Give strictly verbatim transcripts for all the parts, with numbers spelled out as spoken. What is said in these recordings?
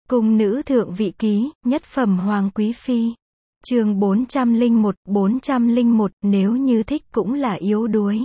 Cung nữ thượng vị ký, nhất phẩm hoàng quý phi. Chương bốn trăm lẻ một, bốn trăm lẻ một, nếu như thích cũng là yếu đuối.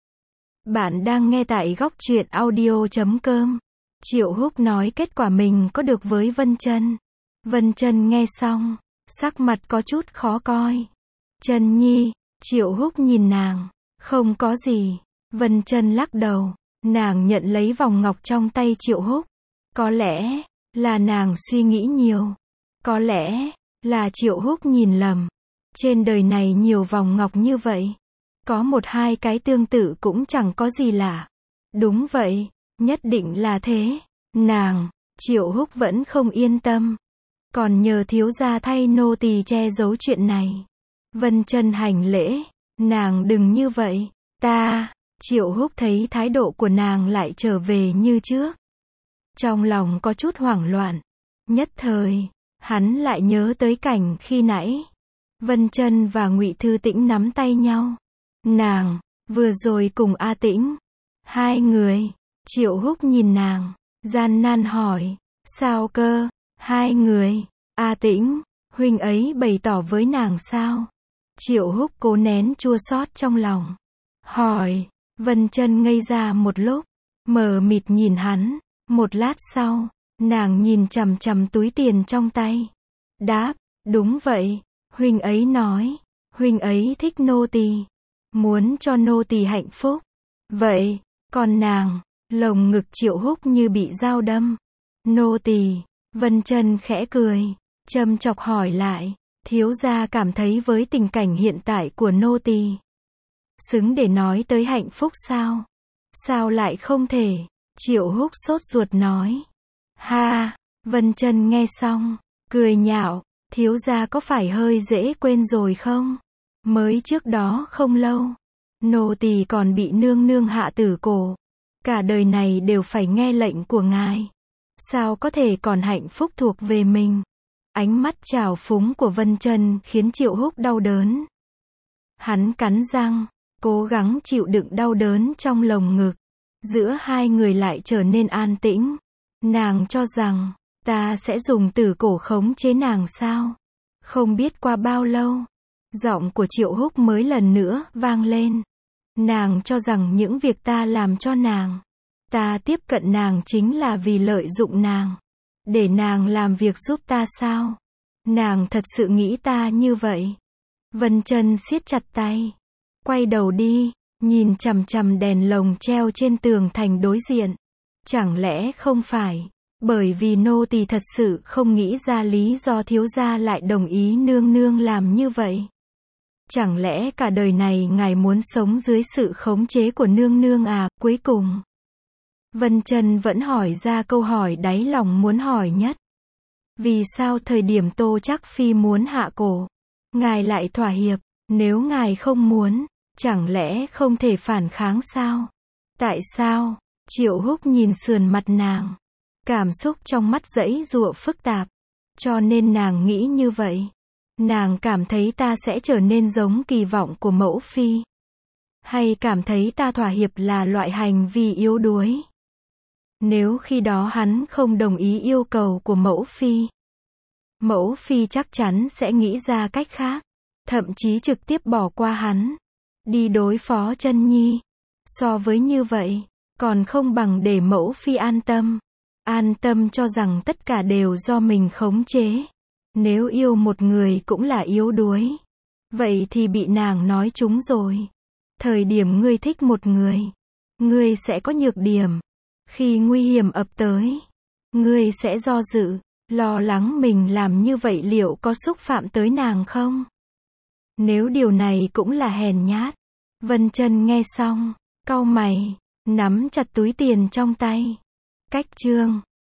Bạn đang nghe tại góc truyện audio chấm com. Triệu Húc nói kết quả mình có được với Vân Chân. Vân Chân nghe xong, sắc mặt có chút khó coi. Chân nhi, Triệu Húc nhìn nàng, không có gì. Vân Chân lắc đầu, nàng nhận lấy vòng ngọc trong tay Triệu Húc. Có lẽ là nàng suy nghĩ nhiều. Có lẽ là Triệu Húc nhìn lầm. Trên đời này nhiều vòng ngọc như vậy, có một hai cái tương tự cũng chẳng có gì lạ. Đúng vậy, nhất định là thế. Nàng, Triệu Húc vẫn không yên tâm. Còn nhờ thiếu gia thay nô tỳ che giấu chuyện này. Vân Chân hành lễ, nàng đừng như vậy. Ta, Triệu Húc thấy thái độ của nàng lại trở về như trước. Trong lòng có chút hoảng loạn. Nhất thời, hắn lại nhớ tới cảnh khi nãy. Vân Chân và Ngụy Thư Tĩnh nắm tay nhau. Nàng, vừa rồi cùng A Tĩnh. Hai người, Triệu Húc nhìn nàng, gian nan hỏi. Sao cơ? Hai người, A Tĩnh, huynh ấy bày tỏ với nàng sao? Triệu Húc cố nén chua xót trong lòng. Hỏi, Vân Chân ngây ra một lúc, mờ mịt nhìn hắn. Một lát sau, nàng nhìn chằm chằm túi tiền trong tay. Đáp, đúng vậy, huynh ấy nói, huynh ấy thích nô tỳ, muốn cho nô tỳ hạnh phúc. Vậy, còn nàng, lồng ngực Triệu Húc như bị dao đâm. Nô tỳ, Vân Chân khẽ cười, châm chọc hỏi lại, thiếu gia cảm thấy với tình cảnh hiện tại của nô tỳ, xứng để nói tới hạnh phúc sao? Sao lại không thể? Triệu Húc sốt ruột nói. Ha, Vân Chân nghe xong, cười nhạo, thiếu gia có phải hơi dễ quên rồi không? Mới trước đó không lâu, nô tỳ còn bị nương nương hạ tử cổ. Cả đời này đều phải nghe lệnh của ngài. Sao có thể còn hạnh phúc thuộc về mình? Ánh mắt trào phúng của Vân Chân khiến Triệu Húc đau đớn. Hắn cắn răng, cố gắng chịu đựng đau đớn trong lồng ngực. Giữa hai người lại trở nên an tĩnh. Nàng cho rằng, ta sẽ dùng tử cổ khống chế nàng sao? Không biết qua bao lâu, giọng của Triệu Húc mới lần nữa vang lên. Nàng cho rằng những việc ta làm cho nàng, ta tiếp cận nàng chính là vì lợi dụng nàng, để nàng làm việc giúp ta sao? Nàng thật sự nghĩ ta như vậy? Vân Chân siết chặt tay, quay đầu đi, nhìn chằm chằm đèn lồng treo trên tường thành đối diện. Chẳng lẽ không phải bởi vì nô tỳ thật sự không nghĩ ra lý do thiếu gia lại đồng ý nương nương làm như vậy? Chẳng lẽ cả đời này ngài muốn sống dưới sự khống chế của nương nương à? Cuối cùng, Vân Chân vẫn hỏi ra câu hỏi đáy lòng muốn hỏi nhất. Vì sao thời điểm Tô Trác Phi muốn hạ cổ, ngài lại thỏa hiệp? Nếu ngài không muốn, chẳng lẽ không thể phản kháng sao? Tại sao? Triệu Húc nhìn sườn mặt nàng. Cảm xúc trong mắt giãy giụa phức tạp. Cho nên nàng nghĩ như vậy. Nàng cảm thấy ta sẽ trở nên giống kỳ vọng của mẫu phi. Hay cảm thấy ta thỏa hiệp là loại hành vi yếu đuối? Nếu khi đó hắn không đồng ý yêu cầu của mẫu phi, mẫu phi chắc chắn sẽ nghĩ ra cách khác. Thậm chí trực tiếp bỏ qua hắn, đi đối phó Chân nhi. So với như vậy, còn không bằng để mẫu phi an tâm. An tâm cho rằng tất cả đều do mình khống chế. Nếu yêu một người cũng là yếu đuối, vậy thì bị nàng nói trúng rồi. Thời điểm ngươi thích một người, ngươi sẽ có nhược điểm. Khi nguy hiểm ập tới, ngươi sẽ do dự, lo lắng mình làm như vậy liệu có xúc phạm tới nàng không? Nếu điều này cũng là hèn nhát. Vân Chân nghe xong, cau mày, nắm chặt túi tiền trong tay. Cách chương